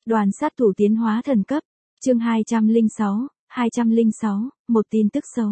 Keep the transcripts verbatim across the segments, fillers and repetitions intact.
Đoàn sát thủ tiến hóa thần cấp, chương hai trăm lẻ sáu, hai trăm lẻ sáu, một tin tức xấu.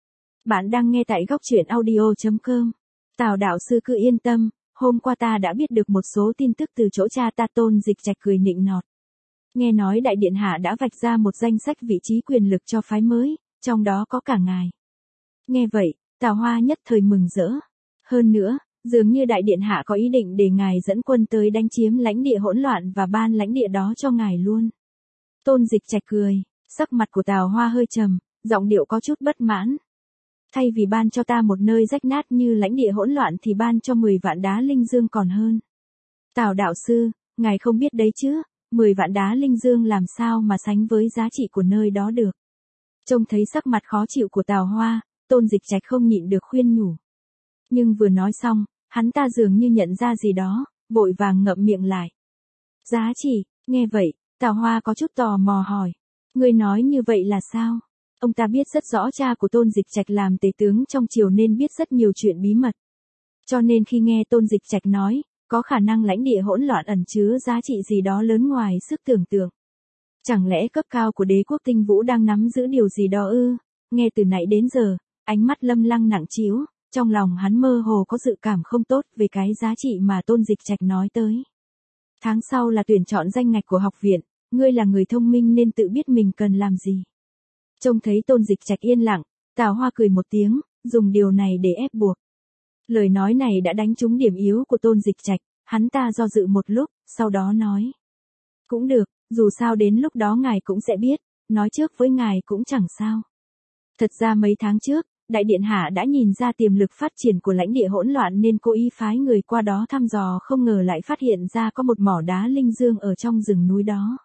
Bạn đang nghe tại góc truyện audio chấm com. Tào đạo sư cứ yên tâm, hôm qua ta đã biết được một số tin tức từ chỗ cha ta. Tôn Dịch Trạch cười nịnh nọt. Nghe nói đại điện hạ đã vạch ra một danh sách vị trí quyền lực cho phái mới, trong đó có cả ngài. Nghe vậy, Tào Hoa nhất thời mừng rỡ. Hơn nữa, dường như đại điện hạ có ý định để ngài dẫn quân tới đánh chiếm lãnh địa hỗn loạn và ban lãnh địa đó cho ngài luôn. Tôn Dịch Trạch cười, sắc mặt của Tào Hoa hơi trầm, giọng điệu có chút bất mãn. Thay vì ban cho ta một nơi rách nát như lãnh địa hỗn loạn thì ban cho mười vạn đá linh dương còn hơn. Tào đạo sư, ngài không biết đấy chứ, mười vạn đá linh dương làm sao mà sánh với giá trị của nơi đó được. Trông thấy sắc mặt khó chịu của Tào Hoa, Tôn Dịch Trạch không nhịn được khuyên nhủ. Nhưng vừa nói xong, hắn ta dường như nhận ra gì đó, vội vàng ngậm miệng lại. Giá trị, nghe vậy, Tào Hoa có chút tò mò hỏi. Ngươi nói như vậy là sao? Ông ta biết rất rõ cha của Tôn Dịch Trạch làm tể tướng trong triều nên biết rất nhiều chuyện bí mật. Cho nên khi nghe Tôn Dịch Trạch nói, có khả năng lãnh địa hỗn loạn ẩn chứa giá trị gì đó lớn ngoài sức tưởng tượng. Chẳng lẽ cấp cao của đế quốc Tinh Vũ đang nắm giữ điều gì đó ư? Nghe từ nãy đến giờ, ánh mắt Lâm Lăng nặng trĩu, trong lòng hắn mơ hồ có dự cảm không tốt về cái giá trị mà Tôn Dịch Trạch nói tới. Tháng sau là tuyển chọn danh ngạch của học viện, ngươi là người thông minh nên tự biết mình cần làm gì. Trông thấy Tôn Dịch Trạch yên lặng, Tào Hoa cười một tiếng, dùng điều này để ép buộc. Lời nói này đã đánh trúng điểm yếu của Tôn Dịch Trạch, hắn ta do dự một lúc, sau đó nói. Cũng được, dù sao đến lúc đó ngài cũng sẽ biết, nói trước với ngài cũng chẳng sao. Thật ra mấy tháng trước, Đại Điện Hạ đã nhìn ra tiềm lực phát triển của lãnh địa hỗn loạn nên cố ý phái người qua đó thăm dò, không ngờ lại phát hiện ra có một mỏ đá linh dương ở trong rừng núi đó.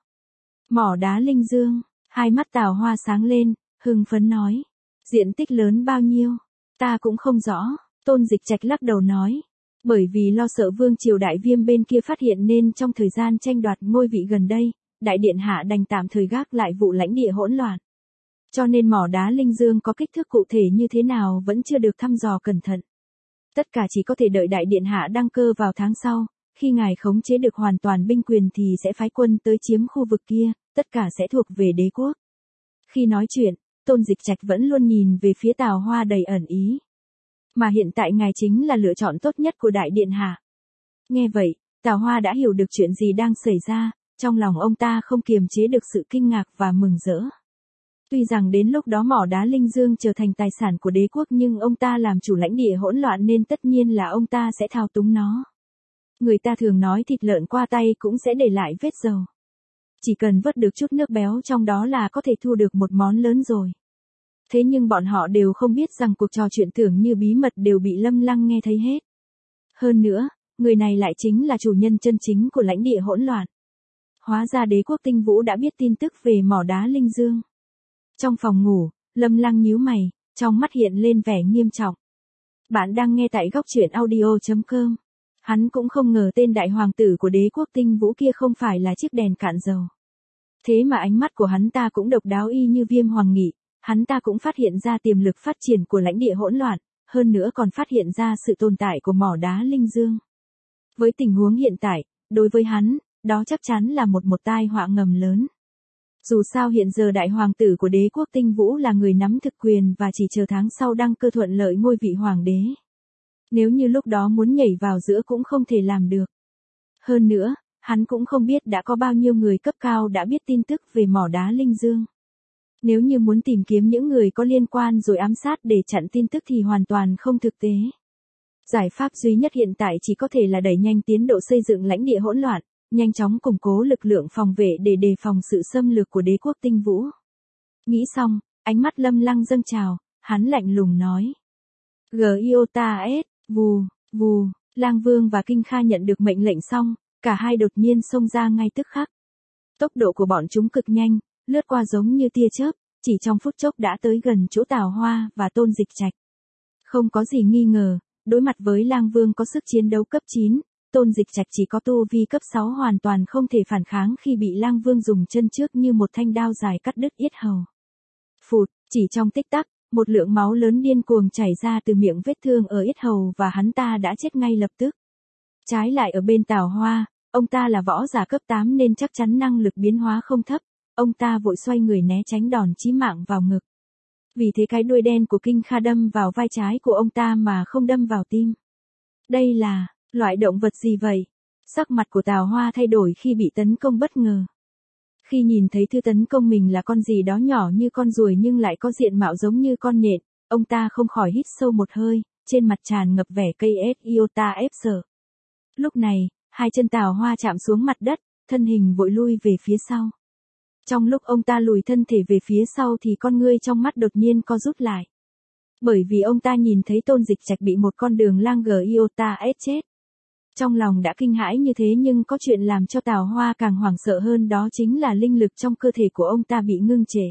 Mỏ đá linh dương, hai mắt Tào Hoa sáng lên, hưng phấn nói. Diện tích lớn bao nhiêu? Ta cũng không rõ, Tôn Dịch Trạch lắc đầu nói. Bởi vì lo sợ vương triều Đại Viêm bên kia phát hiện nên trong thời gian tranh đoạt ngôi vị gần đây, Đại Điện Hạ đành tạm thời gác lại vụ lãnh địa hỗn loạn. Cho nên mỏ đá linh dương có kích thước cụ thể như thế nào vẫn chưa được thăm dò cẩn thận. Tất cả chỉ có thể đợi Đại Điện Hạ đăng cơ vào tháng sau, khi ngài khống chế được hoàn toàn binh quyền thì sẽ phái quân tới chiếm khu vực kia, tất cả sẽ thuộc về đế quốc. Khi nói chuyện, Tôn Dịch Trạch vẫn luôn nhìn về phía Tào Hoa đầy ẩn ý. Mà hiện tại ngài chính là lựa chọn tốt nhất của Đại Điện Hạ. Nghe vậy, Tào Hoa đã hiểu được chuyện gì đang xảy ra, trong lòng ông ta không kiềm chế được sự kinh ngạc và mừng rỡ. Tuy rằng đến lúc đó mỏ đá linh dương trở thành tài sản của đế quốc nhưng ông ta làm chủ lãnh địa hỗn loạn nên tất nhiên là ông ta sẽ thao túng nó. Người ta thường nói thịt lợn qua tay cũng sẽ để lại vết dầu. Chỉ cần vớt được chút nước béo trong đó là có thể thu được một món lớn rồi. Thế nhưng bọn họ đều không biết rằng cuộc trò chuyện tưởng như bí mật đều bị Lâm Lăng nghe thấy hết. Hơn nữa, người này lại chính là chủ nhân chân chính của lãnh địa hỗn loạn. Hóa ra đế quốc Tinh Vũ đã biết tin tức về mỏ đá linh dương. Trong phòng ngủ, Lâm Lăng nhíu mày, trong mắt hiện lên vẻ nghiêm trọng. Bạn đang nghe tại góc truyện audio chấm com. Hắn cũng không ngờ tên đại hoàng tử của đế quốc Tinh Vũ kia không phải là chiếc đèn cạn dầu. Thế mà ánh mắt của hắn ta cũng độc đáo y như Viêm Hoàng Nghị, hắn ta cũng phát hiện ra tiềm lực phát triển của lãnh địa hỗn loạn, hơn nữa còn phát hiện ra sự tồn tại của mỏ đá linh dương. Với tình huống hiện tại, đối với hắn, đó chắc chắn là một một tai họa ngầm lớn. Dù sao hiện giờ đại hoàng tử của đế quốc Tinh Vũ là người nắm thực quyền và chỉ chờ tháng sau đăng cơ thuận lợi ngôi vị hoàng đế. Nếu như lúc đó muốn nhảy vào giữa cũng không thể làm được. Hơn nữa, hắn cũng không biết đã có bao nhiêu người cấp cao đã biết tin tức về mỏ đá linh dương. Nếu như muốn tìm kiếm những người có liên quan rồi ám sát để chặn tin tức thì hoàn toàn không thực tế. Giải pháp duy nhất hiện tại chỉ có thể là đẩy nhanh tiến độ xây dựng lãnh địa hỗn loạn, nhanh chóng củng cố lực lượng phòng vệ để đề phòng sự xâm lược của đế quốc Tinh Vũ. Nghĩ xong, ánh mắt Lâm Lăng dâng trào, hắn lạnh lùng nói. Giota S, vù, vù, Lang Vương và Kinh Kha nhận được mệnh lệnh xong, cả hai đột nhiên xông ra ngay tức khắc. Tốc độ của bọn chúng cực nhanh, lướt qua giống như tia chớp, chỉ trong phút chốc đã tới gần chỗ Tào Hoa và Tôn Dịch Trạch. Không có gì nghi ngờ, đối mặt với Lang Vương có sức chiến đấu cấp chín, Tôn Dịch Trạch chỉ có tu vi cấp sáu hoàn toàn không thể phản kháng khi bị Lang Vương dùng chân trước như một thanh đao dài cắt đứt yết hầu. Phụt, chỉ trong tích tắc, một lượng máu lớn điên cuồng chảy ra từ miệng vết thương ở yết hầu và hắn ta đã chết ngay lập tức. Trái lại ở bên Tào Hoa, ông ta là võ giả cấp tám nên chắc chắn năng lực biến hóa không thấp, ông ta vội xoay người né tránh đòn chí mạng vào ngực. Vì thế cái đuôi đen của Kinh Kha đâm vào vai trái của ông ta mà không đâm vào tim. Đây là loại động vật gì vậy? Sắc mặt của Tào Hoa thay đổi khi bị tấn công bất ngờ. Khi nhìn thấy thứ tấn công mình là con gì đó nhỏ như con ruồi nhưng lại có diện mạo giống như con nhện, ông ta không khỏi hít sâu một hơi, trên mặt tràn ngập vẻ cây ép iota ép sợ. Lúc này, hai chân Tào Hoa chạm xuống mặt đất, thân hình vội lui về phía sau. Trong lúc ông ta lùi thân thể về phía sau thì con ngươi trong mắt đột nhiên co rút lại. Bởi vì ông ta nhìn thấy Tôn Dịch Trạch bị một con đường lang G iota S chết. Trong lòng đã kinh hãi như thế nhưng có chuyện làm cho Tào Hoa càng hoảng sợ hơn, đó chính là linh lực trong cơ thể của ông ta bị ngưng trệ.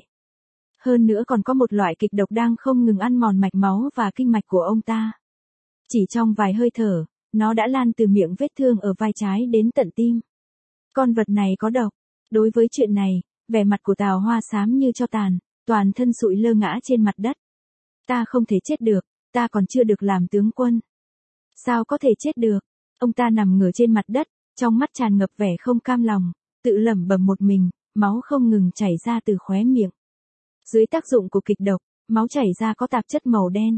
Hơn nữa còn có một loại kịch độc đang không ngừng ăn mòn mạch máu và kinh mạch của ông ta. Chỉ trong vài hơi thở, nó đã lan từ miệng vết thương ở vai trái đến tận tim. Con vật này có độc. Đối với chuyện này, vẻ mặt của Tào Hoa xám như tro tàn, toàn thân sụi lơ ngã trên mặt đất. Ta không thể chết được, ta còn chưa được làm tướng quân. Sao có thể chết được? Ông ta nằm ngửa trên mặt đất, trong mắt tràn ngập vẻ không cam lòng, tự lẩm bẩm một mình, máu không ngừng chảy ra từ khóe miệng. Dưới tác dụng của kịch độc, máu chảy ra có tạp chất màu đen.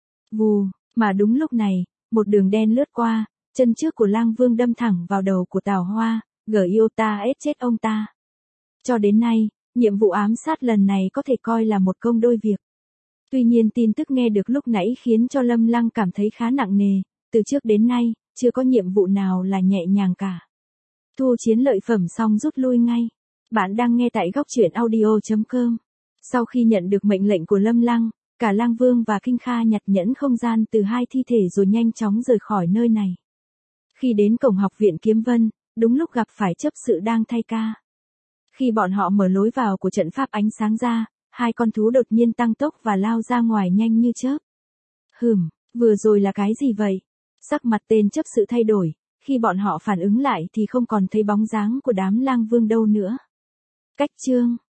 Vù, mà đúng lúc này, một đường đen lướt qua, chân trước của Lang Vương đâm thẳng vào đầu của Tào Hoa, G iota S chết ông ta. Cho đến nay, nhiệm vụ ám sát lần này có thể coi là một công đôi việc. Tuy nhiên tin tức nghe được lúc nãy khiến cho Lâm Lăng cảm thấy khá nặng nề, từ trước đến nay, chưa có nhiệm vụ nào là nhẹ nhàng cả. Thu chiến lợi phẩm xong rút lui ngay. Bạn đang nghe tại góc truyện audio chấm com. Sau khi nhận được mệnh lệnh của Lâm Lăng, cả Lang Vương và Kinh Kha nhặt nhẫn không gian từ hai thi thể rồi nhanh chóng rời khỏi nơi này. Khi đến cổng học viện Kiếm Vân, đúng lúc gặp phải chấp sự đang thay ca. Khi bọn họ mở lối vào của trận pháp ánh sáng ra, hai con thú đột nhiên tăng tốc và lao ra ngoài nhanh như chớp. Hừm, vừa rồi là cái gì vậy? Sắc mặt tên chấp sự thay đổi, khi bọn họ phản ứng lại thì không còn thấy bóng dáng của đám Lang Vương đâu nữa. Cách chương